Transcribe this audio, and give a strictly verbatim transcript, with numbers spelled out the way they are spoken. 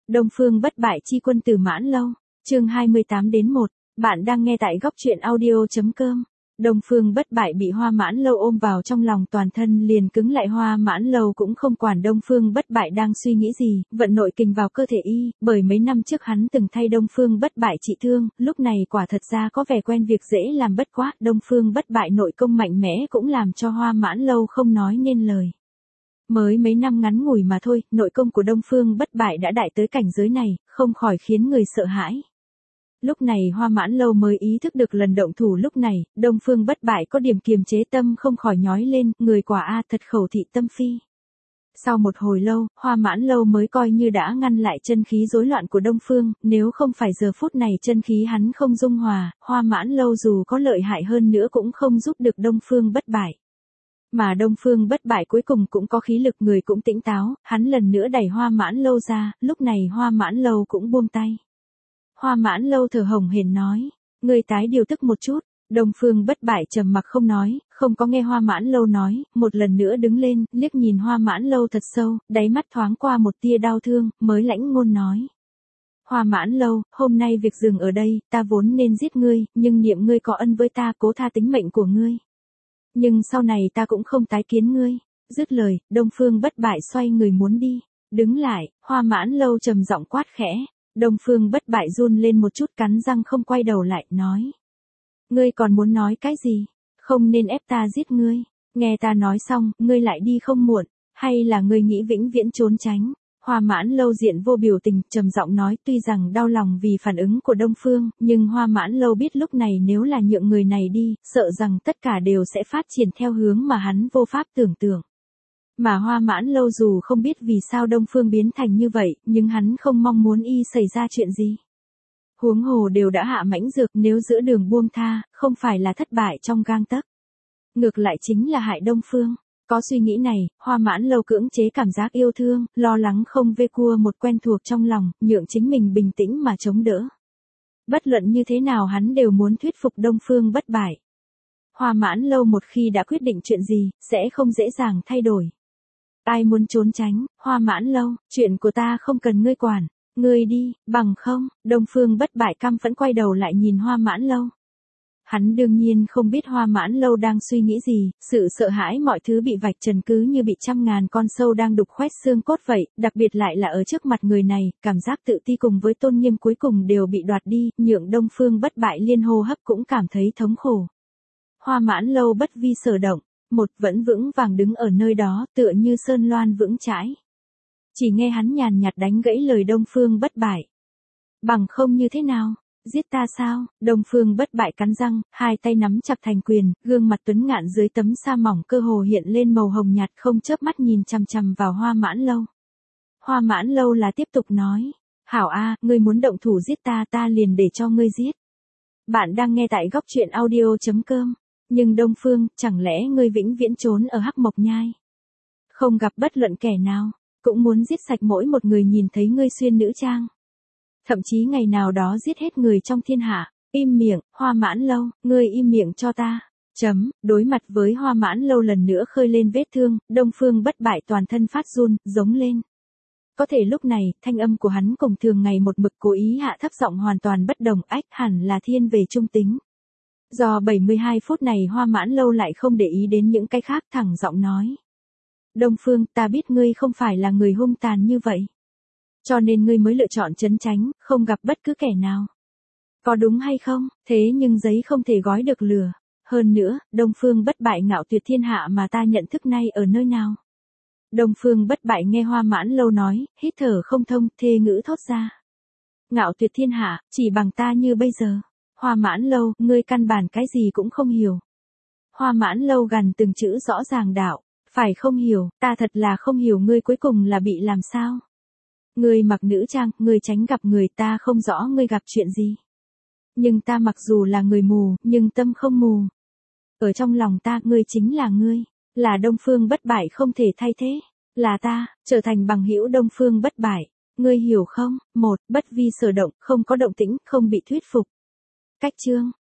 Đông Phương bất bại chi quân Tử Mãn Lâu, chương hai mươi tám đến một, bạn đang nghe tại góc truyện audio.com. Đông Phương bất bại bị Hoa Mãn Lâu ôm vào trong lòng, toàn thân liền cứng lại. Hoa Mãn Lâu cũng không quản Đông Phương bất bại đang suy nghĩ gì, vận nội kình vào cơ thể y, bởi mấy năm trước hắn từng thay Đông Phương bất bại trị thương, lúc này quả thật ra có vẻ quen việc dễ làm bất quá. Đông Phương bất bại nội công mạnh mẽ cũng làm cho Hoa Mãn Lâu không nói nên lời. Mới mấy năm ngắn ngủi mà thôi, nội công của Đông Phương bất bại đã đại tới cảnh giới này, không khỏi khiến người sợ hãi. Lúc này Hoa Mãn Lâu mới ý thức được lần động thủ lúc này, Đông Phương bất bại có điểm kiềm chế tâm không khỏi nhói lên, người quả a thật khẩu thị tâm phi. Sau một hồi lâu, Hoa Mãn Lâu mới coi như đã ngăn lại chân khí rối loạn của Đông Phương, nếu không phải giờ phút này chân khí hắn không dung hòa, Hoa Mãn Lâu dù có lợi hại hơn nữa cũng không giúp được Đông Phương bất bại. Mà Đông Phương bất bại cuối cùng cũng có khí lực, người cũng tỉnh táo, hắn lần nữa đẩy Hoa Mãn Lâu ra, lúc này Hoa Mãn Lâu cũng buông tay. Hoa Mãn Lâu thở hổn hển nói, ngươi tái điều tức một chút. Đông Phương bất bại trầm mặc không nói, không có nghe Hoa Mãn Lâu nói, một lần nữa đứng lên, liếc nhìn Hoa Mãn Lâu thật sâu, đáy mắt thoáng qua một tia đau thương, mới lãnh ngôn nói. Hoa Mãn Lâu, hôm nay việc dừng ở đây, ta vốn nên giết ngươi, nhưng niệm ngươi có ân với ta, cố tha tính mệnh của ngươi. Nhưng sau này ta cũng không tái kiến ngươi. Dứt lời, Đông Phương bất bại xoay người muốn đi. Đứng lại, Hoa Mãn Lâu trầm giọng quát khẽ. Đông Phương bất bại run lên một chút, cắn răng không quay đầu lại, nói. Ngươi còn muốn nói cái gì? Không nên ép ta giết ngươi. Nghe ta nói xong, ngươi lại đi không muộn. Hay là ngươi nghĩ vĩnh viễn trốn tránh? Hoa Mãn Lâu diện vô biểu tình, trầm giọng nói, tuy rằng đau lòng vì phản ứng của Đông Phương, nhưng Hoa Mãn Lâu biết lúc này nếu là nhượng người này đi, sợ rằng tất cả đều sẽ phát triển theo hướng mà hắn vô pháp tưởng tượng. Mà Hoa Mãn Lâu dù không biết vì sao Đông Phương biến thành như vậy, nhưng hắn không mong muốn y xảy ra chuyện gì. Huống hồ đều đã hạ mãnh dược, nếu giữa đường buông tha, không phải là thất bại trong gang tấc. Ngược lại chính là hại Đông Phương. Có suy nghĩ này, Hoa Mãn Lâu cưỡng chế cảm giác yêu thương, lo lắng không vê cua một quen thuộc trong lòng, nhượng chính mình bình tĩnh mà chống đỡ. Bất luận như thế nào hắn đều muốn thuyết phục Đông Phương bất bại. Hoa Mãn Lâu một khi đã quyết định chuyện gì, sẽ không dễ dàng thay đổi. Ai muốn trốn tránh, Hoa Mãn Lâu, chuyện của ta không cần ngươi quản, ngươi đi, bằng không. Đông Phương bất bại căm phẫn quay đầu lại nhìn Hoa Mãn Lâu. Hắn đương nhiên không biết Hoa Mãn Lâu đang suy nghĩ gì, sự sợ hãi mọi thứ bị vạch trần cứ như bị trăm ngàn con sâu đang đục khoét xương cốt vậy, đặc biệt lại là ở trước mặt người này, cảm giác tự ti cùng với tôn nghiêm cuối cùng đều bị đoạt đi, nhượng Đông Phương bất bại liên hô hấp cũng cảm thấy thống khổ. Hoa Mãn Lâu bất vi sở động, một vẫn vững vàng đứng ở nơi đó, tựa như sơn loan vững chãi. Chỉ nghe hắn nhàn nhạt đánh gãy lời Đông Phương bất bại. Bằng không như thế nào? Giết ta sao? Đông Phương bất bại cắn răng, hai tay nắm chặt thành quyền, gương mặt tuấn ngạn dưới tấm sa mỏng cơ hồ hiện lên màu hồng nhạt, không chớp mắt nhìn chằm chằm vào Hoa Mãn Lâu. Hoa Mãn Lâu là tiếp tục nói, hảo a, ngươi muốn động thủ giết ta, ta liền để cho ngươi giết. Bạn đang nghe tại góc truyện audio.com. Nhưng Đông Phương, chẳng lẽ ngươi vĩnh viễn trốn ở Hắc Mộc Nhai? Không gặp bất luận kẻ nào, cũng muốn giết sạch mỗi một người nhìn thấy ngươi xuyên nữ trang. Thậm chí ngày nào đó giết hết người trong thiên hạ. Im miệng, Hoa Mãn Lâu, ngươi im miệng cho ta. Chấm, đối mặt với Hoa Mãn Lâu lần nữa khơi lên vết thương, Đông Phương bất bại toàn thân phát run, giống lên. Có thể lúc này, thanh âm của hắn cùng thường ngày một mực cố ý hạ thấp giọng hoàn toàn bất đồng, ách hẳn là thiên về trung tính. Do bảy mươi hai phút này Hoa Mãn Lâu lại không để ý đến những cái khác, thẳng giọng nói. Đông Phương, ta biết ngươi không phải là người hung tàn như vậy. Cho nên ngươi mới lựa chọn trấn tránh, không gặp bất cứ kẻ nào. Có đúng hay không? Thế nhưng giấy không thể gói được lửa. Hơn nữa, Đông Phương bất bại ngạo tuyệt thiên hạ mà ta nhận thức nay ở nơi nào? Đông Phương bất bại nghe Hoa Mãn Lâu nói, hít thở không thông, thê ngữ thốt ra. Ngạo tuyệt thiên hạ, chỉ bằng ta như bây giờ. Hoa Mãn Lâu, ngươi căn bản cái gì cũng không hiểu. Hoa Mãn Lâu gằn từng chữ rõ ràng đạo, phải không hiểu, ta thật là không hiểu ngươi cuối cùng là bị làm sao. Ngươi mặc nữ trang, ngươi tránh gặp người, ta không rõ ngươi gặp chuyện gì. Nhưng ta mặc dù là người mù, nhưng tâm không mù. Ở trong lòng ta, ngươi chính là ngươi, là Đông Phương bất bại không thể thay thế, là ta, trở thành bằng hữu Đông Phương bất bại. Ngươi hiểu không? Một, bất vi sở động, không có động tĩnh, không bị thuyết phục. Cách chương,